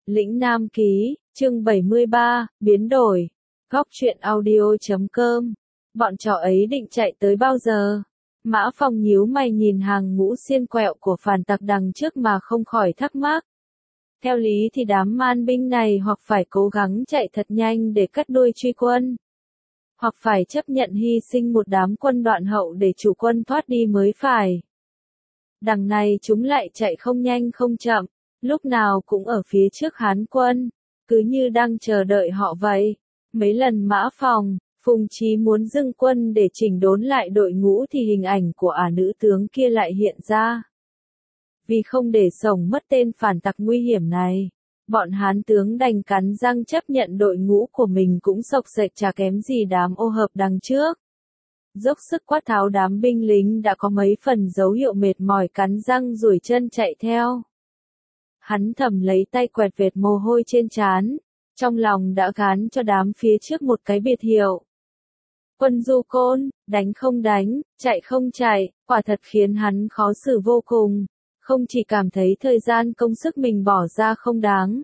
Lĩnh Nam Ký, chương 73, biến đổi. Góc truyện audio.com. Bọn trò ấy định chạy tới bao giờ? Mã Phong nhíu mày nhìn hàng ngũ xiên quẹo của phản tặc đằng trước mà không khỏi thắc mắc. Theo lý thì đám man binh này hoặc phải cố gắng chạy thật nhanh để cắt đuôi truy quân, hoặc phải chấp nhận hy sinh một đám quân đoạn hậu để chủ quân thoát đi mới phải. Đằng này chúng lại chạy không nhanh không chậm, lúc nào cũng ở phía trước Hán quân, cứ như đang chờ đợi họ vậy. Mấy lần Mã Phong, Phùng Chí muốn dừng quân để chỉnh đốn lại đội ngũ thì hình ảnh của nữ tướng kia lại hiện ra. Vì không để sổng mất tên phản tặc nguy hiểm này, bọn Hán tướng đành cắn răng chấp nhận đội ngũ của mình cũng xộc xệch chả kém gì đám ô hợp đằng trước. Dốc sức quát tháo đám binh lính đã có mấy phần dấu hiệu mệt mỏi cắn răng duỗi chân chạy theo. Hắn thầm lấy tay quẹt vệt mồ hôi trên trán, trong lòng đã gán cho đám phía trước một cái biệt hiệu. Quân du côn, đánh không đánh, chạy không chạy, quả thật khiến hắn khó xử vô cùng, không chỉ cảm thấy thời gian công sức mình bỏ ra không đáng,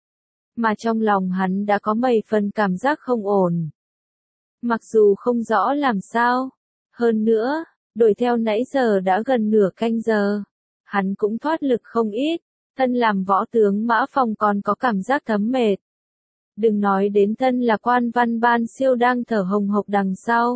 mà trong lòng hắn đã có mấy phần cảm giác không ổn. Mặc dù không rõ làm sao, hơn nữa, đuổi theo nãy giờ đã gần nửa canh giờ, hắn cũng thoát lực không ít, thân làm võ tướng Mã Phong còn có cảm giác thấm mệt. Đừng nói đến thân là quan văn ban siêu đang thở hồng hộc đằng sau.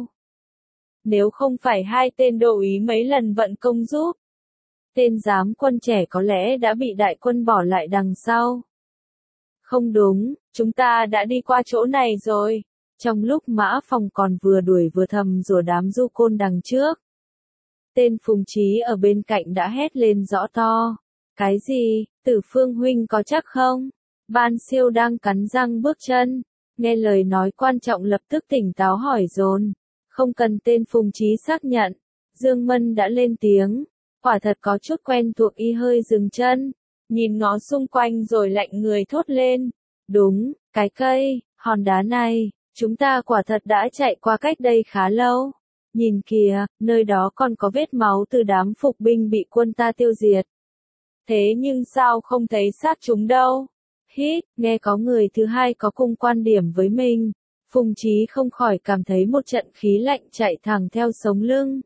Nếu không phải hai tên đô úy mấy lần vận công giúp, tên giám quân trẻ có lẽ đã bị đại quân bỏ lại đằng sau. Không đúng, chúng ta đã đi qua chỗ này rồi. Trong lúc Mã Phong còn vừa đuổi vừa thầm rủa đám du côn đằng trước, tên Phùng Chí ở bên cạnh đã hét lên rõ to. Cái gì, Tử Phương huynh có chắc không? Ban siêu đang cắn răng bước chân, nghe lời nói quan trọng lập tức tỉnh táo hỏi dồn. Không cần tên Phùng Chí xác nhận, Dương Mân đã lên tiếng. Quả thật có chút quen thuộc, y hơi dừng chân, nhìn ngó xung quanh rồi lạnh người thốt lên. Đúng, cái cây, hòn đá này, chúng ta quả thật đã chạy qua cách đây khá lâu. Nhìn kìa, nơi đó còn có vết máu từ đám phục binh bị quân ta tiêu diệt. Thế nhưng sao không thấy xác chúng đâu? Hít, nghe có người thứ hai có cùng quan điểm với mình. Phùng Chí không khỏi cảm thấy một trận khí lạnh chạy thẳng theo sống lưng.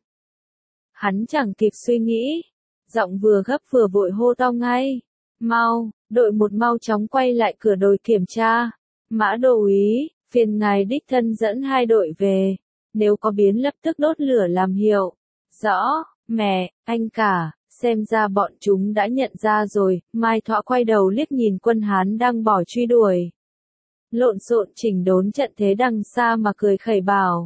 Hắn chẳng kịp suy nghĩ, giọng vừa gấp vừa vội hô to ngay. Mau, đội một mau chóng quay lại cửa đồi kiểm tra. Mã đô úy, phiền ngài đích thân dẫn hai đội về. Nếu có biến lập tức đốt lửa làm hiệu. Rõ, mẹ, anh cả. Xem ra bọn chúng đã nhận ra rồi. Mai Thọ quay đầu liếc nhìn quân Hán đang bỏ truy đuổi. Lộn xộn chỉnh đốn trận thế đằng xa mà cười khẩy bảo.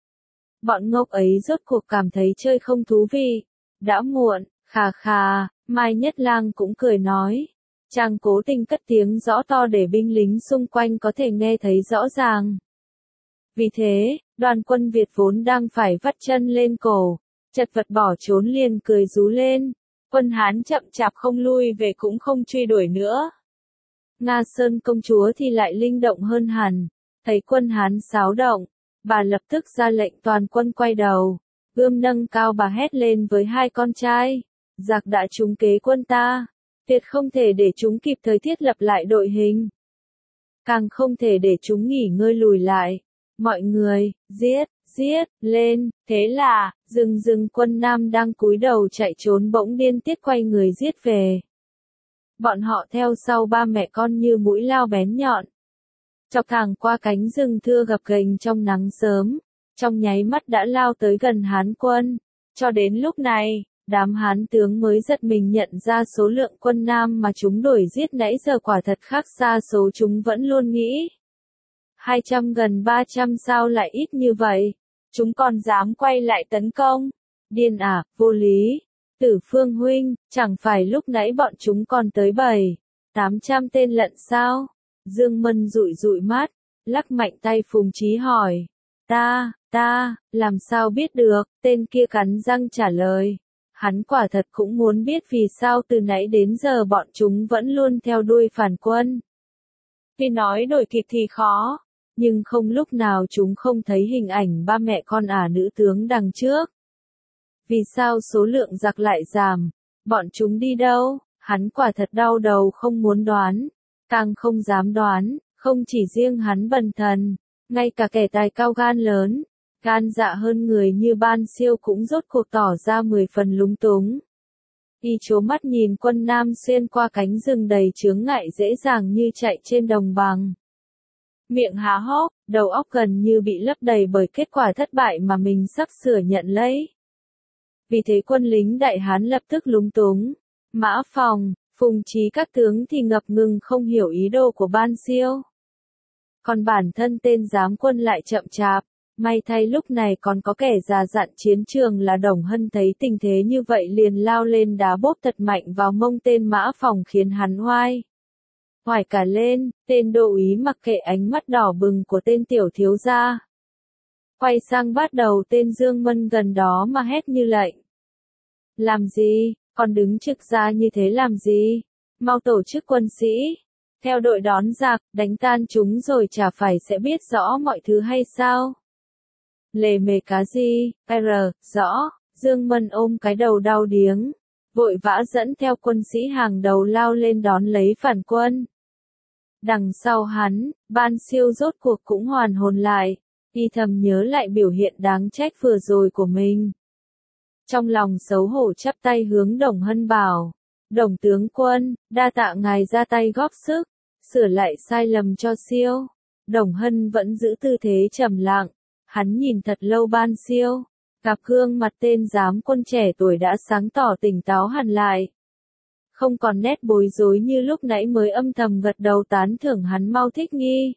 Bọn ngốc ấy rốt cuộc cảm thấy chơi không thú vị. Đã muộn, khà khà, Mai Nhất Lang cũng cười nói. Chàng cố tình cất tiếng rõ to để binh lính xung quanh có thể nghe thấy rõ ràng. Vì thế, đoàn quân Việt vốn đang phải vắt chân lên cổ, chật vật bỏ trốn liền cười rú lên. Quân Hán chậm chạp không lui về cũng không truy đuổi nữa. Nga Sơn công chúa thì lại linh động hơn hẳn, thấy quân Hán xáo động, bà lập tức ra lệnh toàn quân quay đầu, gươm nâng cao bà hét lên với hai con trai. Giặc đã trúng kế quân ta, tuyệt không thể để chúng kịp thời thiết lập lại đội hình. Càng không thể để chúng nghỉ ngơi lùi lại. Mọi người, giết, lên, thế là, rừng quân Nam đang cúi đầu chạy trốn bỗng điên tiết quay người giết về. Bọn họ theo sau ba mẹ con như mũi lao bén nhọn. Chọc thẳng qua cánh rừng thưa gập ghềnh trong nắng sớm, trong nháy mắt đã lao tới gần Hán quân. Cho đến lúc này, đám Hán tướng mới giật mình nhận ra số lượng quân Nam mà chúng đuổi giết nãy giờ quả thật khác xa số chúng vẫn luôn nghĩ. 200 gần 300 sao lại ít như vậy? Chúng còn dám quay lại tấn công? Điên à, vô lý. Tử Phương huynh, chẳng phải lúc nãy bọn chúng còn tới 700-800 tên lận sao? Dương Mân dụi dụi mắt, lắc mạnh tay Phùng Chí hỏi. Ta, làm sao biết được? Tên kia cắn răng trả lời. Hắn quả thật cũng muốn biết vì sao từ nãy đến giờ bọn chúng vẫn luôn theo đuôi phản quân. Vì nói đuổi kịp thì khó, nhưng không lúc nào chúng không thấy hình ảnh ba mẹ con nữ tướng đằng trước. Vì sao số lượng giặc lại giảm? Bọn chúng đi đâu? Hắn quả thật đau đầu không muốn đoán. Càng không dám đoán, không chỉ riêng hắn bần thần, ngay cả kẻ tài cao gan lớn, gan dạ hơn người như Ban Siêu cũng rốt cuộc tỏ ra 10 phần lúng túng. Y trố mắt nhìn Quân Nam xuyên qua cánh rừng đầy chướng ngại dễ dàng như chạy trên đồng bằng. Miệng há hốc, đầu óc gần như bị lấp đầy bởi kết quả thất bại mà mình sắp sửa nhận lấy. Vì thế quân lính Đại Hán lập tức lúng túng. Mã Phòng, Phùng Chí các tướng thì ngập ngừng không hiểu ý đồ của Ban Siêu. Còn bản thân tên giám quân lại chậm chạp. May thay lúc này còn có kẻ già dặn chiến trường là Đồng Hân thấy tình thế như vậy liền lao lên đá bốp thật mạnh vào mông tên Mã Phòng khiến hắn oai cả lên, tên đô úy mặc kệ ánh mắt đỏ bừng của tên tiểu thiếu gia. Quay sang bắt đầu tên Dương Mân gần đó mà hét như lệnh. Làm gì, còn đứng trực ra như thế làm gì? Mau tổ chức quân sĩ, theo đội đón giặc, đánh tan chúng rồi chả phải sẽ biết rõ mọi thứ hay sao? Lề mề cá gì, rõ, Dương Mân ôm cái đầu đau điếng, vội vã dẫn theo quân sĩ hàng đầu lao lên đón lấy phản quân. Đằng sau hắn, Ban Siêu rốt cuộc cũng hoàn hồn lại, y thầm nhớ lại biểu hiện đáng trách vừa rồi của mình. Trong lòng xấu hổ chắp tay hướng Đồng Hân bảo, Đồng tướng quân, đa tạ ngài ra tay góp sức, sửa lại sai lầm cho Siêu. Đồng Hân vẫn giữ tư thế trầm lặng, hắn nhìn thật lâu Ban Siêu, gặp gương mặt tên giám quân trẻ tuổi đã sáng tỏ tỉnh táo hẳn lại. Không còn nét bối rối như lúc nãy mới âm thầm gật đầu tán thưởng hắn mau thích nghi.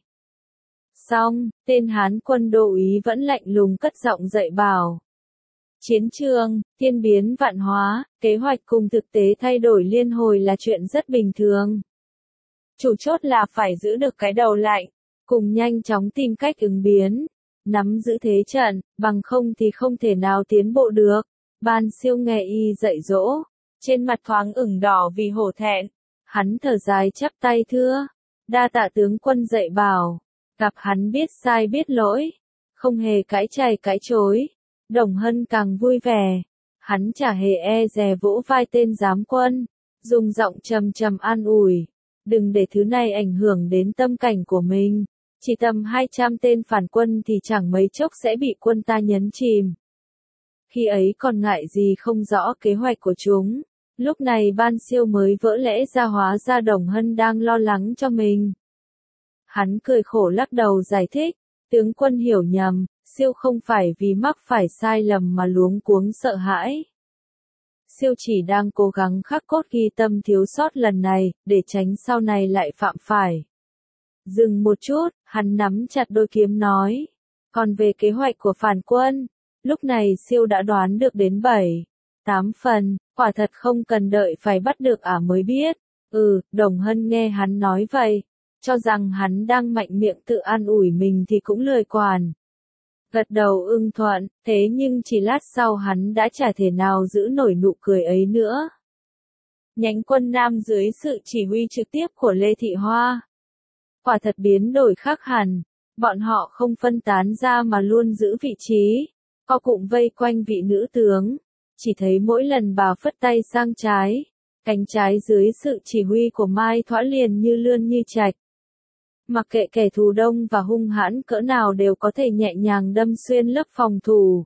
Xong, tên Hán quân đô úy vẫn lạnh lùng cất giọng dạy bảo. Chiến trường, thiên biến vạn hóa, kế hoạch cùng thực tế thay đổi liên hồi là chuyện rất bình thường. Chủ chốt là phải giữ được cái đầu lạnh, cùng nhanh chóng tìm cách ứng biến, nắm giữ thế trận, bằng không thì không thể nào tiến bộ được. Ban Siêu nghe y dạy dỗ, trên mặt thoáng ửng đỏ vì hổ thẹn, hắn thở dài chắp tay thưa, đa tạ tướng quân dạy bảo, gặp hắn biết sai biết lỗi, không hề cãi chày cãi chối. Đồng Hân càng vui vẻ, hắn chả hề e dè vỗ vai tên giám quân, dùng giọng trầm trầm an ủi, đừng để thứ này ảnh hưởng đến tâm cảnh của mình, chỉ tầm 200 tên phản quân thì chẳng mấy chốc sẽ bị quân ta nhấn chìm. Khi ấy còn ngại gì không rõ kế hoạch của chúng, lúc này Ban Siêu mới vỡ lẽ ra hóa ra Đồng Hân đang lo lắng cho mình. Hắn cười khổ lắc đầu giải thích, tướng quân hiểu nhầm, Siêu không phải vì mắc phải sai lầm mà luống cuống sợ hãi. Siêu chỉ đang cố gắng khắc cốt ghi tâm thiếu sót lần này, để tránh sau này lại phạm phải. Dừng một chút, hắn nắm chặt đôi kiếm nói. Còn về kế hoạch của phản quân, lúc này Siêu đã đoán được đến 7-8 phần, quả thật không cần đợi phải bắt được mới biết. Đồng Hân nghe hắn nói vậy, cho rằng hắn đang mạnh miệng tự an ủi mình thì cũng lười quản. Gật đầu ưng thuận, thế nhưng chỉ lát sau hắn đã chả thể nào giữ nổi nụ cười ấy nữa. Nhánh quân Nam dưới sự chỉ huy trực tiếp của Lê Thị Hoa, quả thật biến đổi khác hẳn, bọn họ không phân tán ra mà luôn giữ vị trí, co cụm vây quanh vị nữ tướng, chỉ thấy mỗi lần bà phất tay sang trái, cánh trái dưới sự chỉ huy của Mai Thoã liền như lươn như trạch. Mặc kệ kẻ thù đông và hung hãn cỡ nào đều có thể nhẹ nhàng đâm xuyên lớp phòng thủ,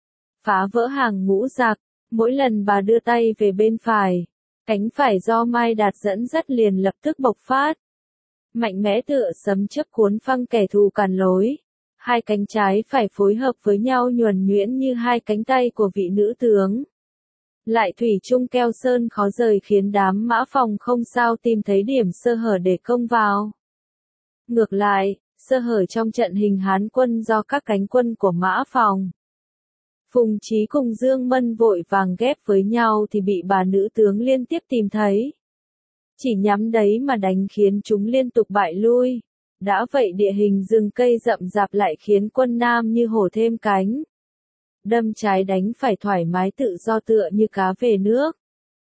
phá vỡ hàng ngũ giặc. Mỗi lần bà đưa tay về bên phải, cánh phải do Mai Đạt dẫn dắt liền lập tức bộc phát, mạnh mẽ tựa sấm chớp cuốn phăng kẻ thù cản lối. Hai cánh trái phải phối hợp với nhau nhuần nhuyễn như hai cánh tay của vị nữ tướng. Lại thủy chung keo sơn khó rời khiến đám Mã Phòng không sao tìm thấy điểm sơ hở để công vào. Ngược lại, sơ hở trong trận hình Hán quân do các cánh quân của Mã Phòng, Phùng Chí cùng Dương Mân vội vàng ghép với nhau thì bị bà nữ tướng liên tiếp tìm thấy. Chỉ nhắm đấy mà đánh khiến chúng liên tục bại lui. Đã vậy địa hình rừng cây rậm rạp lại khiến quân Nam như hổ thêm cánh. Đâm trái đánh phải thoải mái tự do tựa như cá về nước.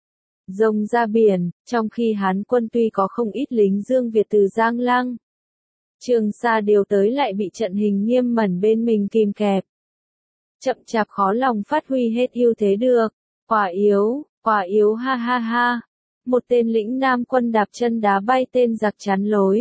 Rồng ra biển, trong khi Hán quân tuy có không ít lính Dương Việt từ Giang Lăng, Trường Sa điều tới lại bị trận hình nghiêm mẩn bên mình kìm kẹp. Chậm chạp khó lòng phát huy hết ưu thế được. Quả yếu ha ha ha. Một tên lĩnh nam quân đạp chân đá bay tên giặc chắn lối.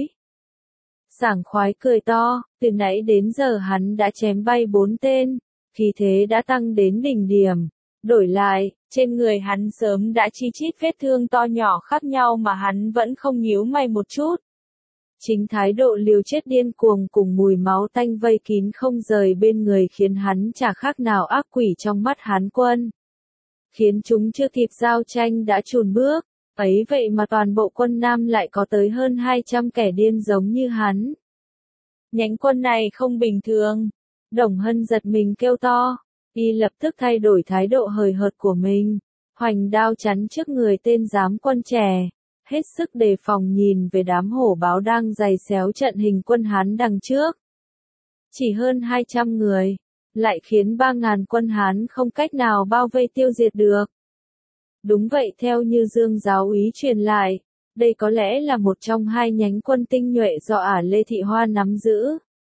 Sảng khoái cười to, từ nãy đến giờ hắn đã chém bay 4 tên, khí thế đã tăng đến đỉnh điểm. Đổi lại, trên người hắn sớm đã chi chít vết thương to nhỏ khác nhau mà hắn vẫn không nhíu mày một chút. Chính thái độ liều chết điên cuồng cùng mùi máu tanh vây kín không rời bên người khiến hắn chả khác nào ác quỷ trong mắt Hán quân. Khiến chúng chưa kịp giao tranh đã chùn bước, ấy vậy mà toàn bộ quân Nam lại có tới hơn 200 kẻ điên giống như hắn. Nhánh quân này không bình thường. Đồng Hân giật mình kêu to, y lập tức thay đổi thái độ hời hợt của mình, hoành đao chắn trước người tên giám quân trẻ, hết sức đề phòng nhìn về đám hổ báo đang giày xéo trận hình quân Hán đằng trước. Chỉ hơn 200 người, lại khiến 3.000 quân Hán không cách nào bao vây tiêu diệt được. Đúng vậy, theo như Dương giáo úy truyền lại, đây có lẽ là một trong hai nhánh quân tinh nhuệ do ả Lê Thị Hoa nắm giữ.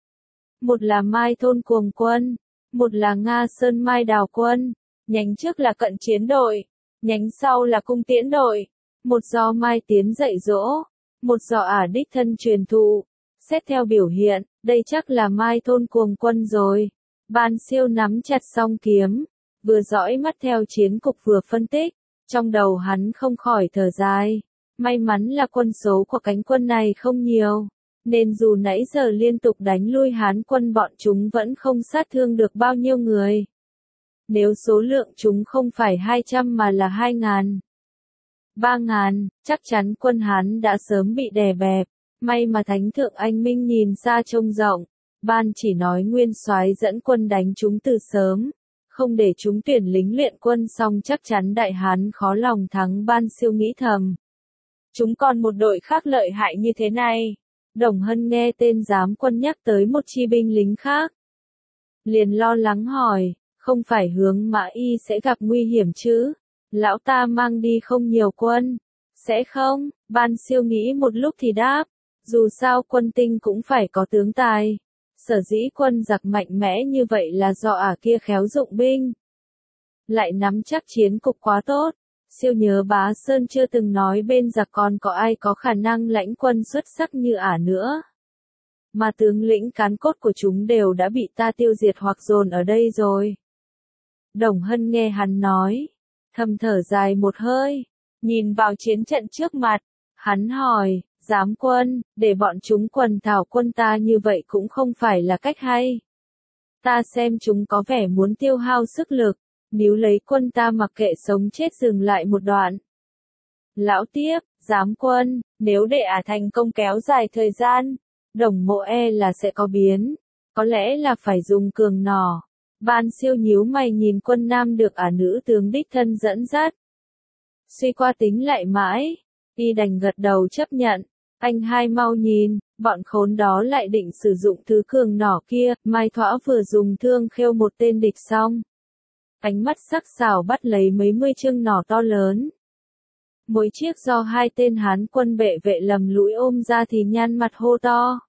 Một là Mai Thôn Cuồng quân, một là Nga Sơn Mai Đào quân, nhánh trước là cận chiến đội, nhánh sau là cung tiễn đội, một do Mai Tiến dạy dỗ, một do ả đích thân truyền thụ. Xét theo biểu hiện, đây chắc là Mai Thôn Cuồng quân rồi. Ban Siêu nắm chặt song kiếm, vừa dõi mắt theo chiến cục vừa phân tích, trong đầu hắn không khỏi thở dài. May mắn là quân số của cánh quân này không nhiều, nên dù nãy giờ liên tục đánh lui Hán quân bọn chúng vẫn không sát thương được bao nhiêu người. Nếu số lượng chúng không phải 200 mà là 2.000, 3.000, chắc chắn quân Hán đã sớm bị đè bẹp. May mà Thánh thượng anh Minh nhìn xa trông rộng, ban chỉ nói nguyên soái dẫn quân đánh chúng từ sớm, không để chúng tuyển lính luyện quân xong chắc chắn Đại Hán khó lòng thắng. Ban Siêu nghĩ thầm. Chúng còn một đội khác lợi hại như thế này. Đồng Hân nghe tên giám quân nhắc tới một chi binh lính khác, liền lo lắng hỏi, không phải Hướng Mã Y sẽ gặp nguy hiểm chứ? Lão ta mang đi không nhiều quân. Sẽ không? Ban Siêu nghĩ một lúc thì đáp, dù sao quân Tinh cũng phải có tướng tài. Sở dĩ quân giặc mạnh mẽ như vậy là do ả kia khéo dụng binh, lại nắm chắc chiến cục quá tốt. Siêu nhớ Bá Sơn chưa từng nói bên giặc còn có ai có khả năng lãnh quân xuất sắc như ả nữa. Mà tướng lĩnh cán cốt của chúng đều đã bị ta tiêu diệt hoặc dồn ở đây rồi. Đồng Hân nghe hắn nói, thầm thở dài một hơi, nhìn vào chiến trận trước mặt, hắn hỏi, giám quân, để bọn chúng quần thảo quân ta như vậy cũng không phải là cách hay. Ta xem chúng có vẻ muốn tiêu hao sức lực, nếu lấy quân ta mặc kệ sống chết dừng lại một đoạn. Lão tiếp, giám quân, nếu để ả thành công kéo dài thời gian, Đồng Mộ e là sẽ có biến, có lẽ là phải dùng cường nỏ. Ban Siêu nhíu mày nhìn quân Nam được ả nữ tướng đích thân dẫn dắt. Suy qua tính lại mãi, y đành gật đầu chấp nhận. Anh hai mau nhìn, bọn khốn đó lại định sử dụng thứ cường nỏ kia. Mai Thỏa vừa dùng thương khêu một tên địch xong, ánh mắt sắc sảo bắt lấy mấy mươi chương nỏ to lớn. Mỗi chiếc do hai tên Hán quân bệ vệ lầm lũi ôm ra thì nhăn mặt hô to.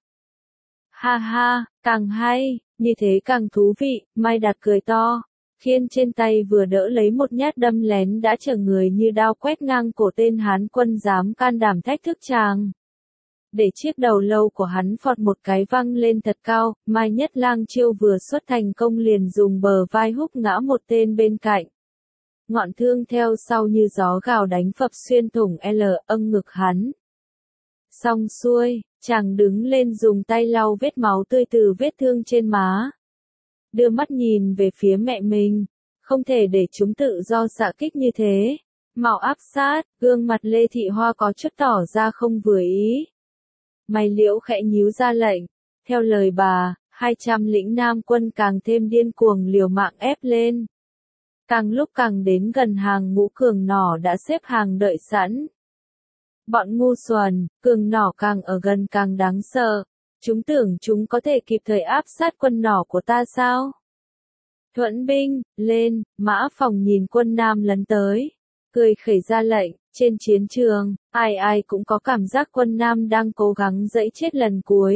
Ha ha, càng hay, như thế càng thú vị. Mai Đạt cười to, khiên trên tay vừa đỡ lấy một nhát đâm lén đã chở người như đao quét ngang cổ tên Hán quân dám can đảm thách thức chàng. Để chiếc đầu lâu của hắn phọt một cái văng lên thật cao, Mai Nhất Lang chiêu vừa xuất thành công liền dùng bờ vai húc ngã một tên bên cạnh. Ngọn thương theo sau như gió gào đánh phập xuyên thủng ngực hắn. Xong xuôi, chàng đứng lên dùng tay lau vết máu tươi từ vết thương trên má. Đưa mắt nhìn về phía mẹ mình, không thể để chúng tự do xạ kích như thế. Mạo áp sát, gương mặt Lê Thị Hoa có chút tỏ ra không vừa ý. Mày Liễu khẽ nhíu ra lệnh, theo lời bà, 200 lĩnh Nam quân càng thêm điên cuồng liều mạng ép lên. Càng lúc càng đến gần hàng ngũ cường nỏ đã xếp hàng đợi sẵn. Bọn ngu xuẩn, cường nỏ càng ở gần càng đáng sợ. Chúng tưởng chúng có thể kịp thời áp sát quân nỏ của ta sao? Thuận binh, lên, Mã Phòng nhìn quân Nam lấn tới, cười khẩy ra lệnh. Trên chiến trường, ai ai cũng có cảm giác quân Nam đang cố gắng giãy chết lần cuối.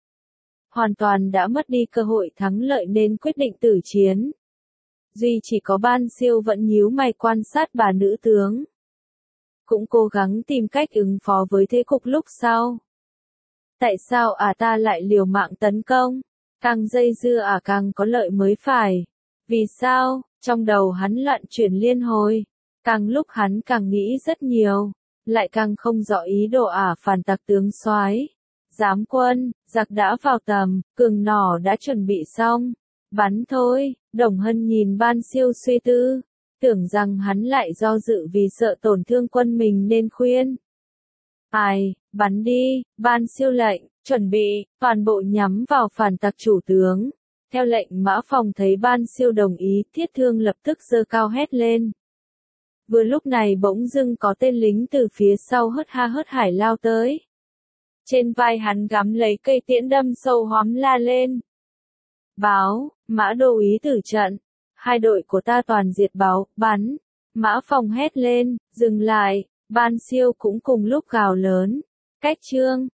Hoàn toàn đã mất đi cơ hội thắng lợi nên quyết định tử chiến. Duy chỉ có Ban Siêu vẫn nhíu mày quan sát bà nữ tướng. cũng cố gắng tìm cách ứng phó với thế cục lúc sau. Tại sao ta lại liều mạng tấn công? Càng dây dưa càng có lợi mới phải. Vì sao? Trong đầu hắn loạn chuyển liên hồi. Càng lúc hắn càng nghĩ rất nhiều, lại càng không rõ ý đồ phản tặc tướng soái. Giám quân, giặc đã vào tầm, cường nỏ đã chuẩn bị xong. Bắn thôi. Đồng Hân nhìn Ban Siêu suy tư, tưởng rằng hắn lại do dự vì sợ tổn thương quân mình nên khuyên. Bắn đi. Ban Siêu lệnh, chuẩn bị, toàn bộ nhắm vào phản tặc chủ tướng. Theo lệnh Mã Phong thấy Ban Siêu đồng ý, thiết thương lập tức giơ cao hét lên. Vừa lúc này bỗng dưng có tên lính từ phía sau hớt ha hớt hải lao tới. Trên vai hắn gắm lấy cây tiễn đâm sâu hoắm la lên. Báo, Mã Đô úy tử trận. Hai đội của ta toàn diệt báo, bắn. Mã Phong hét lên, dừng lại. Ban Siêu cũng cùng lúc gào lớn. Cách trương,